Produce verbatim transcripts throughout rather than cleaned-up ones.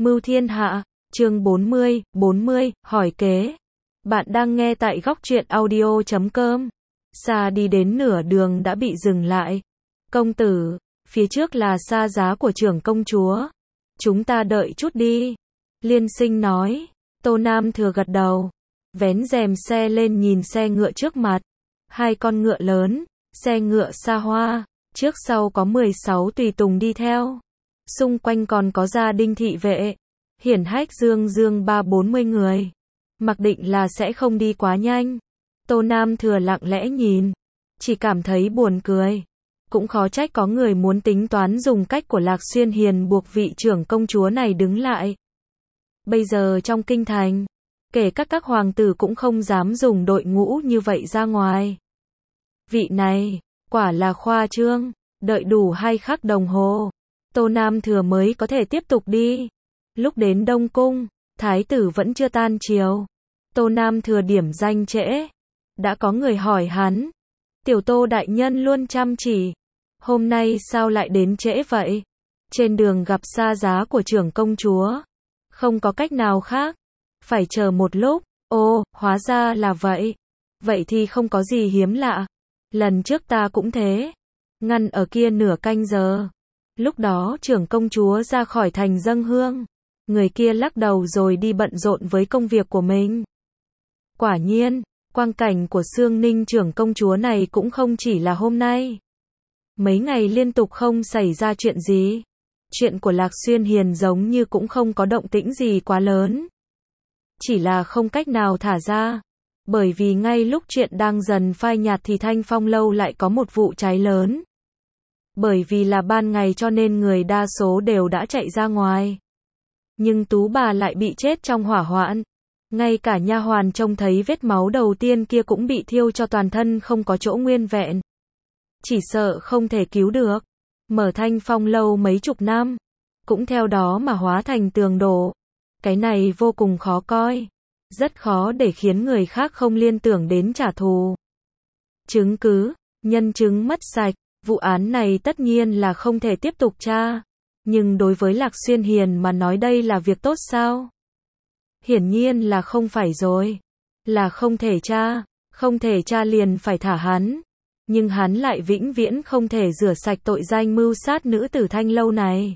Mưu thiên hạ, chương bốn mươi, bốn mươi, hỏi kế. Bạn đang nghe tại góc truyện audio chấm com. Xa đi đến nửa đường đã bị dừng lại. Công tử, phía trước là xa giá của trưởng công chúa. Chúng ta đợi chút đi. Liên Sinh nói. Tô Nam Thừa gật đầu. Vén rèm xe lên nhìn xe ngựa trước mặt. Hai con ngựa lớn, xe ngựa xa hoa. Trước sau có mười sáu tùy tùng đi theo. Xung quanh còn có gia đình thị vệ. Hiển hách dương dương ba bốn mươi người. Mặc định là sẽ không đi quá nhanh. Tô Nam Thừa lặng lẽ nhìn. Chỉ cảm thấy buồn cười. Cũng khó trách có người muốn tính toán dùng cách của Lạc Xuyên Hiền buộc vị trưởng công chúa này đứng lại. Bây giờ trong kinh thành, kể các các hoàng tử cũng không dám dùng đội ngũ như vậy ra ngoài. Vị này, quả là khoa trương. Đợi đủ hai khắc đồng hồ, Tô Nam Thừa mới có thể tiếp tục đi. Lúc đến Đông Cung, thái tử vẫn chưa tan triều. Tô Nam Thừa điểm danh trễ. Đã có người hỏi hắn. Tiểu Tô đại nhân luôn chăm chỉ. Hôm nay sao lại đến trễ vậy? Trên đường gặp xa giá của trưởng công chúa. Không có cách nào khác. Phải chờ một lúc. Ồ, hóa ra là vậy. Vậy thì không có gì hiếm lạ. Lần trước ta cũng thế. Ngăn ở kia nửa canh giờ. Lúc đó trưởng công chúa ra khỏi thành dâng hương. Người kia lắc đầu rồi đi bận rộn với công việc của mình. Quả nhiên, quang cảnh của Xương Ninh trưởng công chúa này cũng không chỉ là hôm nay. Mấy ngày liên tục không xảy ra chuyện gì. Chuyện của Lạc Xuyên Hiền giống như cũng không có động tĩnh gì quá lớn. Chỉ là không cách nào thả ra. Bởi vì ngay lúc chuyện đang dần phai nhạt thì Thanh Phong Lâu lại có một vụ cháy lớn. Bởi vì là ban ngày cho nên người đa số đều đã chạy ra ngoài. Nhưng Tú bà lại bị chết trong hỏa hoạn. Ngay cả nha hoàn trông thấy vết máu đầu tiên kia cũng bị thiêu cho toàn thân không có chỗ nguyên vẹn. Chỉ sợ không thể cứu được. Mở Thanh Phong Lâu mấy chục năm. Cũng theo đó mà hóa thành tường đổ. Cái này vô cùng khó coi. Rất khó để khiến người khác không liên tưởng đến trả thù. Chứng cứ, nhân chứng mất sạch. Vụ án này tất nhiên là không thể tiếp tục tra. Nhưng đối với Lạc Xuyên Hiền mà nói đây là việc tốt sao? Hiển nhiên là không phải rồi. Là không thể tra. Không thể tra liền phải thả hắn. Nhưng hắn lại vĩnh viễn không thể rửa sạch tội danh mưu sát nữ tử Thanh Lâu này.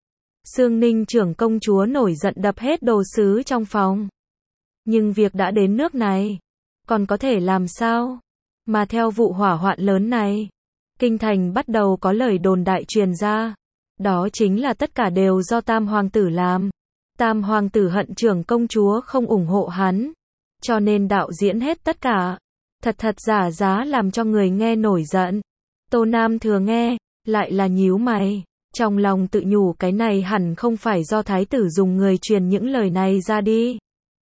Xương Ninh trưởng công chúa nổi giận đập hết đồ sứ trong phòng. Nhưng việc đã đến nước này. Còn có thể làm sao? Mà theo vụ hỏa hoạn lớn này. Kinh thành bắt đầu có lời đồn đại truyền ra. Đó chính là tất cả đều do Tam Hoàng tử làm. Tam Hoàng tử hận trưởng công chúa không ủng hộ hắn. Cho nên đạo diễn hết tất cả. Thật thật giả giá làm cho người nghe nổi giận. Tô Nam Thừa nghe, lại là nhíu mày. Trong lòng tự nhủ cái này hẳn không phải do thái tử dùng người truyền những lời này ra đi.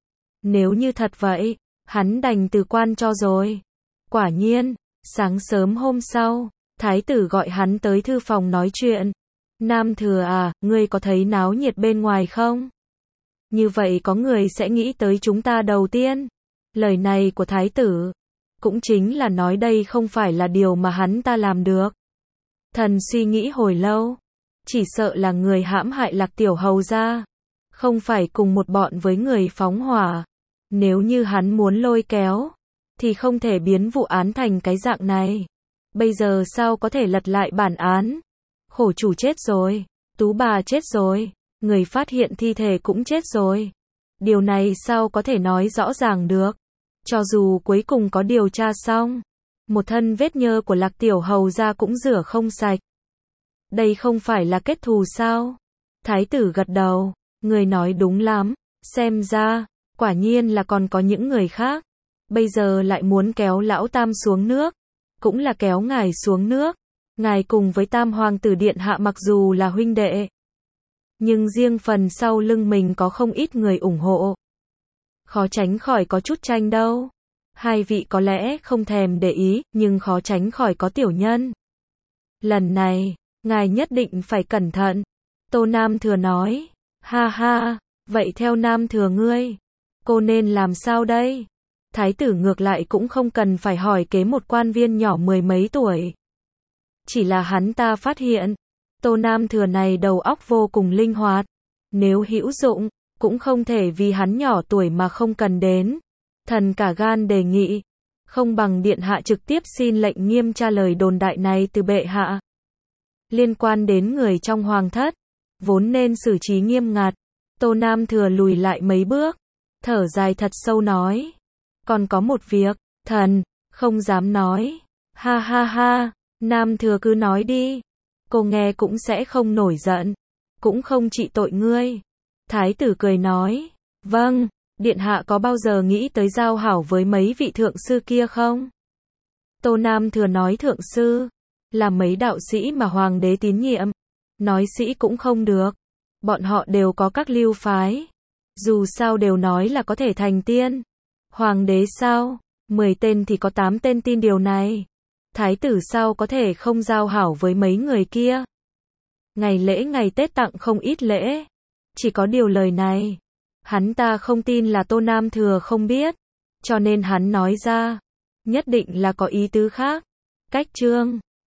Nếu như thật vậy, hắn đành từ quan cho rồi. Quả nhiên, sáng sớm hôm sau, thái tử gọi hắn tới thư phòng nói chuyện. Nam Thừa à, ngươi có thấy náo nhiệt bên ngoài không? Như vậy có người sẽ nghĩ tới chúng ta đầu tiên. Lời này của thái tử, cũng chính là nói đây không phải là điều mà hắn ta làm được. Thần suy nghĩ hồi lâu, chỉ sợ là người hãm hại Lạc tiểu hầu gia, không phải cùng một bọn với người phóng hỏa. Nếu như hắn muốn lôi kéo, thì không thể biến vụ án thành cái dạng này. Bây giờ sao có thể lật lại bản án? Khổ chủ chết rồi, Tú bà chết rồi, người phát hiện thi thể cũng chết rồi. Điều này sao có thể nói rõ ràng được? Cho dù cuối cùng có điều tra xong, một thân vết nhơ của Lạc tiểu hầu gia cũng rửa không sạch. Đây không phải là kết thù sao? Thái tử gật đầu, người nói đúng lắm, xem ra, quả nhiên là còn có những người khác. Bây giờ lại muốn kéo lão Tam xuống nước, cũng là kéo ngài xuống nước. Ngài cùng với Tam Hoàng tử điện hạ mặc dù là huynh đệ, nhưng riêng phần sau lưng mình có không ít người ủng hộ. Khó tránh khỏi có chút tranh đâu. Hai vị có lẽ không thèm để ý, nhưng khó tránh khỏi có tiểu nhân. Lần này, ngài nhất định phải cẩn thận. Tô Nam Thừa nói. Ha ha, vậy theo Nam Thừa ngươi, cô nên làm sao đây? Thái tử ngược lại cũng không cần phải hỏi kế một quan viên nhỏ mười mấy tuổi. Chỉ là hắn ta phát hiện, Tô Nam Thừa này đầu óc vô cùng linh hoạt. Nếu hữu dụng, cũng không thể vì hắn nhỏ tuổi mà không cần đến. Thần cả gan đề nghị, không bằng điện hạ trực tiếp xin lệnh nghiêm tra lời đồn đại này từ bệ hạ. Liên quan đến người trong hoàng thất, vốn nên xử trí nghiêm ngặt. Tô Nam Thừa lùi lại mấy bước, thở dài thật sâu nói. Còn có một việc, thần, không dám nói. Ha ha ha, Nam Thừa cứ nói đi. Cô nghe cũng sẽ không nổi giận, cũng không trị tội ngươi. Thái tử cười nói, vâng, điện hạ có bao giờ nghĩ tới giao hảo với mấy vị thượng sư kia không? Tô Nam Thừa nói thượng sư, là mấy đạo sĩ mà hoàng đế tín nhiệm. Nói sĩ cũng không được, bọn họ đều có các lưu phái. Dù sao đều nói là có thể thành tiên. Hoàng đế sao? Mười tên thì có tám tên tin điều này. Thái tử sao có thể không giao hảo với mấy người kia? Ngày lễ ngày Tết tặng không ít lễ. Chỉ có điều lời này, hắn ta không tin là Tô Nam Thừa không biết. Cho nên hắn nói ra, nhất định là có ý tứ khác. Cách chương